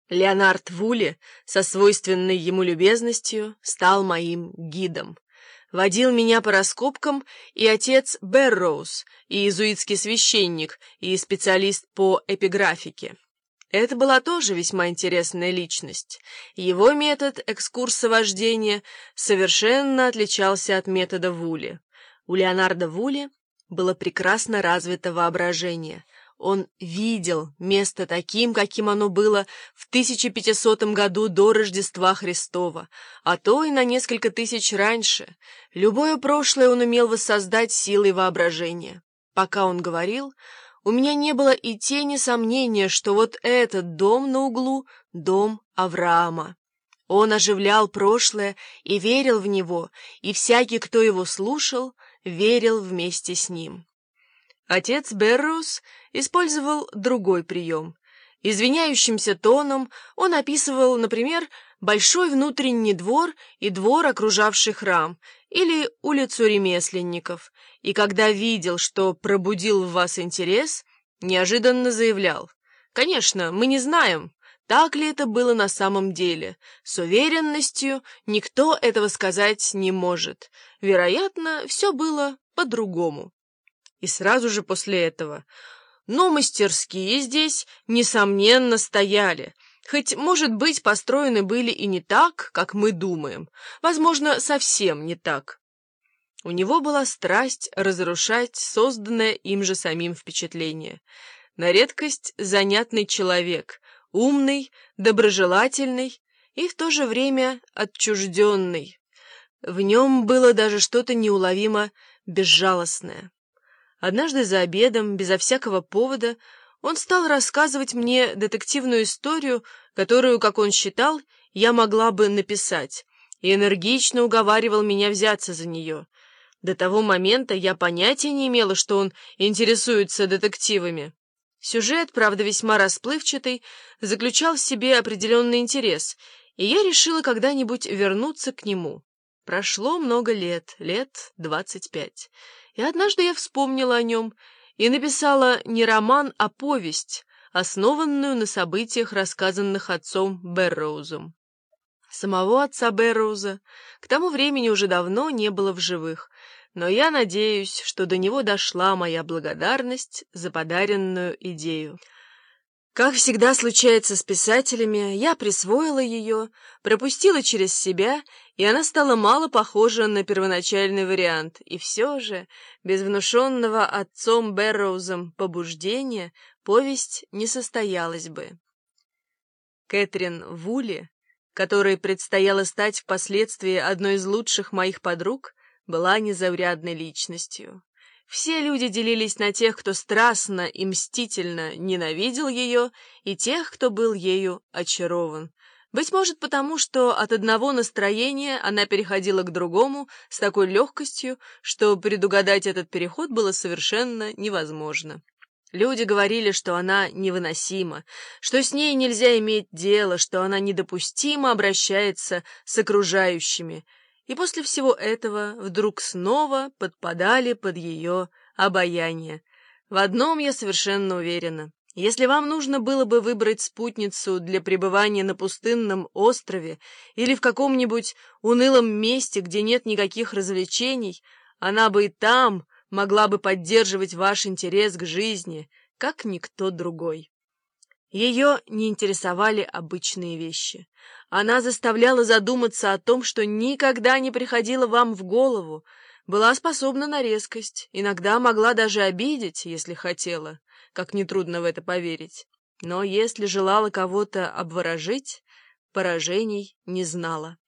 Леонард Вулли со свойственной ему любезностью стал моим гидом. Водил меня по раскопкам и отец Берроуз, и иезуитский священник, и специалист по эпиграфике. Это была тоже весьма интересная личность. Его метод экскурсовождения совершенно отличался от метода Вулли. У Леонарда Вулли было прекрасно развито воображение. Он видел место таким, каким оно было в 1500 году до Рождества Христова, а то и на несколько тысяч раньше. Любое прошлое он умел воссоздать силой воображения. Пока он говорил, у меня не было и тени сомнения, что вот этот дом на углу — дом Авраама. Он оживлял прошлое и верил в него, и всякий, кто его слушал, верил вместе с ним. Отец Берроуз использовал другой прием. Извиняющимся тоном он описывал, например, большой внутренний двор и двор, окружавший храм, или улицу ремесленников, и когда видел, что пробудил в вас интерес, неожиданно заявлял: «Конечно, мы не знаем, так ли это было на самом деле. С уверенностью никто этого сказать не может. Вероятно, все было по-другому». И сразу же после этого: «Но мастерские здесь, несомненно, стояли, хоть, может быть, построены были и не так, как мы думаем, возможно, совсем не так». У него была страсть разрушать созданное им же самим впечатление. На редкость занятный человек, умный, доброжелательный и в то же время отчужденный. В нем было даже что-то неуловимо безжалостное. Однажды за обедом, безо всякого повода, он стал рассказывать мне детективную историю, которую, как он считал, я могла бы написать, и энергично уговаривал меня взяться за нее. До того момента я понятия не имела, что он интересуется детективами. Сюжет, правда, весьма расплывчатый, заключал в себе определенный интерес, и я решила когда-нибудь вернуться к нему. Прошло много лет 25. И однажды я вспомнила о нем и написала не роман, а повесть, основанную на событиях, рассказанных отцом Берроузом. Самого отца Берроуза к тому времени уже давно не было в живых, но я надеюсь, что до него дошла моя благодарность за подаренную идею. Как всегда случается с писателями, я присвоила ее, пропустила через себя, и она стала мало похожа на первоначальный вариант, и все же, без внушенного отцом Берроузом побуждения, повесть не состоялась бы. Кэтрин Вулли, которой предстояло стать впоследствии одной из лучших моих подруг, была незаурядной личностью. Все люди делились на тех, кто страстно и мстительно ненавидел ее, и тех, кто был ею очарован. Быть может, потому что от одного настроения она переходила к другому с такой легкостью, что предугадать этот переход было совершенно невозможно. Люди говорили, что она невыносима, что с ней нельзя иметь дело, что она недопустимо обращается с окружающими, и после всего этого вдруг снова подпадали под ее обаяние. В одном я совершенно уверена. Если вам нужно было бы выбрать спутницу для пребывания на пустынном острове или в каком-нибудь унылом месте, где нет никаких развлечений, она бы и там могла бы поддерживать ваш интерес к жизни, как никто другой. Ее не интересовали обычные вещи. Она заставляла задуматься о том, что никогда не приходило вам в голову, была способна на резкость, иногда могла даже обидеть, если хотела, как нетрудно в это поверить. Но если желала кого-то обворожить, поражений не знала.